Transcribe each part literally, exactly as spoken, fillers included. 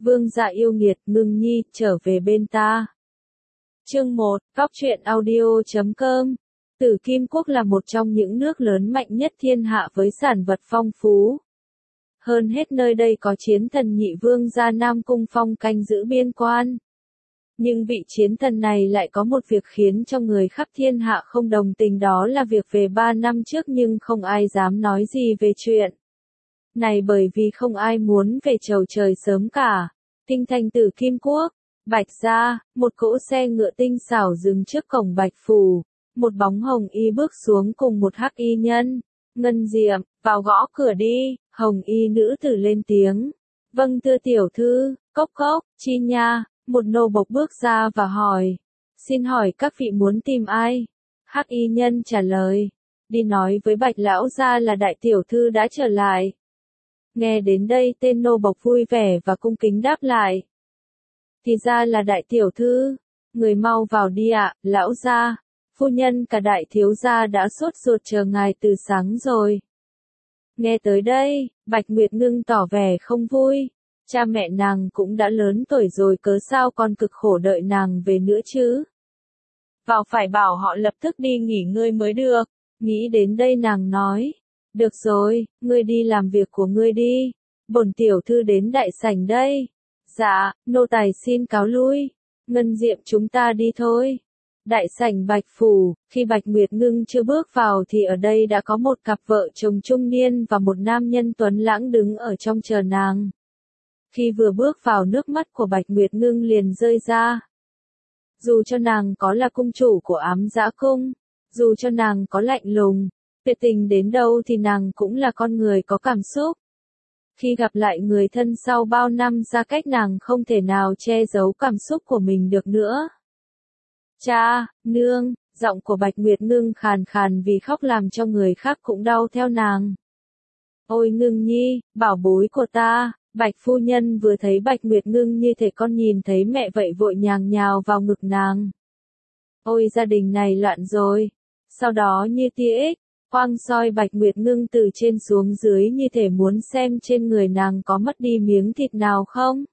Vương gia yêu nghiệt, Ngưng Nhi, trở về bên ta. Chương một, Góc truyện audio chấm com. Tử Kim Quốc là một trong những nước lớn mạnh nhất thiên hạ với sản vật phong phú. Hơn hết nơi đây có chiến thần nhị vương gia Nam Cung Phong canh giữ biên quan. Nhưng vị chiến thần này lại có một việc khiến cho người khắp thiên hạ không đồng tình, đó là việc về ba năm trước nhưng không ai dám nói gì về chuyện này bởi vì không ai muốn về chầu trời sớm cả. Kinh thành Tử Kim Quốc, Bạch gia, một cỗ xe ngựa tinh xảo dừng trước cổng Bạch phủ, một bóng hồng y bước xuống cùng một hắc y nhân. Ngân Diệm, vào gõ cửa đi. Hồng y nữ tử lên tiếng. Vâng thưa tiểu thư. Cốc cốc, chi nha. Một nô bộc bước ra và hỏi. Xin hỏi các vị muốn tìm ai? Hắc y nhân trả lời. Đi nói với Bạch lão gia là đại tiểu thư đã trở lại. Nghe đến đây tên nô bộc vui vẻ và cung kính đáp lại. Thì ra là đại tiểu thư. Người mau vào đi ạ, lão gia. Phu nhân cả đại thiếu gia đã sốt ruột chờ ngài từ sáng rồi. Nghe tới đây, Bạch Nguyệt Ngưng tỏ vẻ không vui. Cha mẹ nàng cũng đã lớn tuổi rồi, cớ sao con cực khổ đợi nàng về nữa chứ? Vào phải bảo họ lập tức đi nghỉ ngơi mới được. Nghĩ đến đây nàng nói. Được rồi, ngươi đi làm việc của ngươi đi. Bổn tiểu thư đến đại sảnh đây. Dạ, nô tài xin cáo lui. Ngân Diệm chúng ta đi thôi. Đại sảnh Bạch phủ, khi Bạch Nguyệt Ngưng chưa bước vào thì ở đây đã có một cặp vợ chồng trung niên và một nam nhân tuấn lãng đứng ở trong chờ nàng. Khi vừa bước vào, nước mắt của Bạch Nguyệt Ngưng liền rơi ra. Dù cho nàng có là cung chủ của Ám Dã Cung, dù cho nàng có lạnh lùng, tuyệt tình đến đâu thì nàng cũng là con người có cảm xúc. Khi gặp lại người thân sau bao năm xa cách, nàng không thể nào che giấu cảm xúc của mình được nữa. Cha, nương, giọng của Bạch Nguyệt Ngưng khàn khàn vì khóc làm cho người khác cũng đau theo nàng. Ôi Ngưng Nhi, bảo bối của ta. Bạch phu nhân vừa thấy Bạch Nguyệt Ngưng như thể con nhìn thấy mẹ vậy vội nhàng nhào vào ngực nàng. Ôi gia đình này loạn rồi. Sau đó như tia ích, quang soi Bạch Nguyệt Ngưng từ trên xuống dưới như thể muốn xem trên người nàng có mất đi miếng thịt nào không.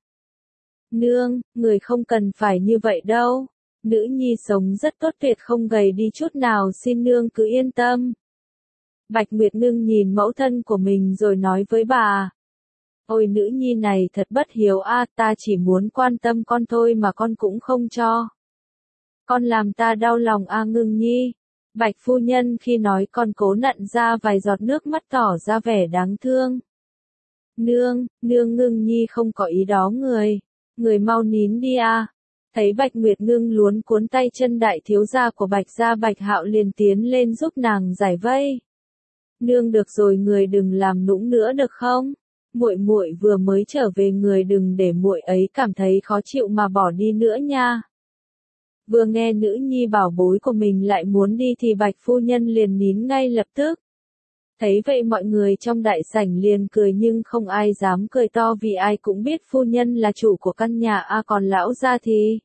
Nương, người không cần phải như vậy đâu. Nữ nhi sống rất tốt tuyệt không gầy đi chút nào, xin nương cứ yên tâm. Bạch Nguyệt Ngưng nhìn mẫu thân của mình rồi nói với bà. Ôi nữ nhi này thật bất hiếu a, à, ta chỉ muốn quan tâm con thôi mà con cũng không cho. Con làm ta đau lòng a à, Ngưng Nhi. Bạch phu nhân khi nói con cố nặn ra vài giọt nước mắt tỏ ra vẻ đáng thương. Nương, nương Ngưng Nhi không có ý đó người. Người mau nín đi a. À. Thấy Bạch Nguyệt Ngưng luống cuốn tay chân đại thiếu gia của Bạch gia, Bạch Hạo liền tiến lên giúp nàng giải vây. Nương được rồi, người đừng làm nũng nữa được không? Muội muội vừa mới trở về, người đừng để muội ấy cảm thấy khó chịu mà bỏ đi nữa nha. Vừa nghe nữ nhi bảo bối của mình lại muốn đi thì Bạch phu nhân liền nín ngay lập tức. Thấy vậy mọi người trong đại sảnh liền cười nhưng không ai dám cười to vì ai cũng biết phu nhân là chủ của căn nhà a, à, còn lão gia thì.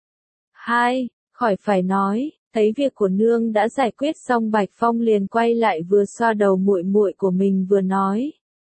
Hai, khỏi phải nói, thấy việc của nương đã giải quyết xong, Bạch Phong liền quay lại vừa xoa đầu muội muội của mình vừa nói.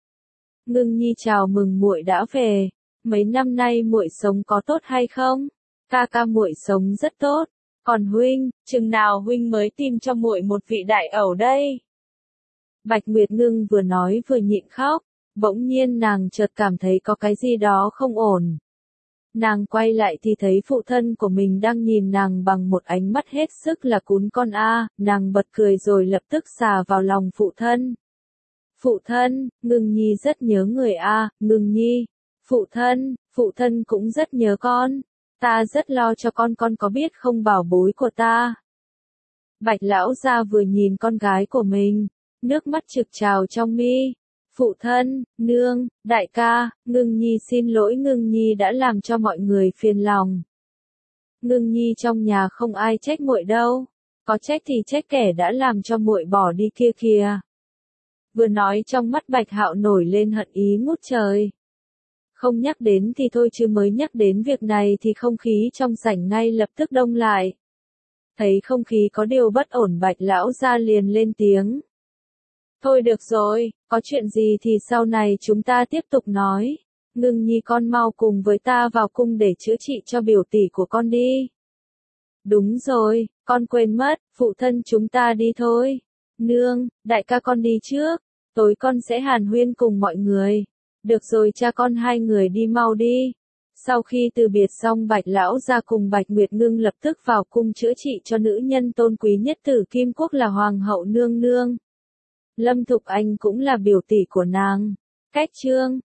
Ngưng Nhi chào mừng muội đã về. Mấy năm nay muội sống có tốt hay không? Ca ca muội sống rất tốt. Còn huynh, chừng nào huynh mới tìm cho muội một vị đại ẩu đây? Bạch Nguyệt Ngưng vừa nói vừa nhịn khóc. Bỗng nhiên nàng chợt cảm thấy có cái gì đó không ổn. Nàng quay lại thì thấy phụ thân của mình đang nhìn nàng bằng một ánh mắt hết sức là cún con a. Nàng bật cười rồi lập tức xà vào lòng phụ thân. Phụ thân, Ngưng Nhi rất nhớ người a, à, Ngưng Nhi. Phụ thân, phụ thân cũng rất nhớ con. Ta rất lo cho con, con có biết không bảo bối của ta. Bạch lão gia vừa nhìn con gái của mình, nước mắt trực trào trong mi. Phụ thân, nương, đại ca, Ngưng Nhi xin lỗi, Ngưng Nhi đã làm cho mọi người phiền lòng. Ngưng Nhi trong nhà không ai trách muội đâu. Có trách thì trách kẻ đã làm cho muội bỏ đi kia kìa. Vừa nói trong mắt Bạch Hạo nổi lên hận ý ngút trời. Không nhắc đến thì thôi chứ mới nhắc đến việc này thì không khí trong sảnh ngay lập tức đông lại. Thấy không khí có điều bất ổn, Bạch lão gia liền lên tiếng. Thôi được rồi, có chuyện gì thì sau này chúng ta tiếp tục nói. Ngưng Nhi con mau cùng với ta vào cung để chữa trị cho biểu tỷ của con đi. Đúng rồi, con quên mất, phụ thân chúng ta đi thôi. Nương, đại ca con đi trước, tối con sẽ hàn huyên cùng mọi người. Được rồi cha con hai người đi mau đi. Sau khi từ biệt xong Bạch Lão gia cùng Bạch Nguyệt Ngưng lập tức vào cung chữa trị cho nữ nhân tôn quý nhất Tử Kim Quốc là Hoàng hậu nương nương. Lâm Thục Anh cũng là biểu tỷ của nàng. Cách chương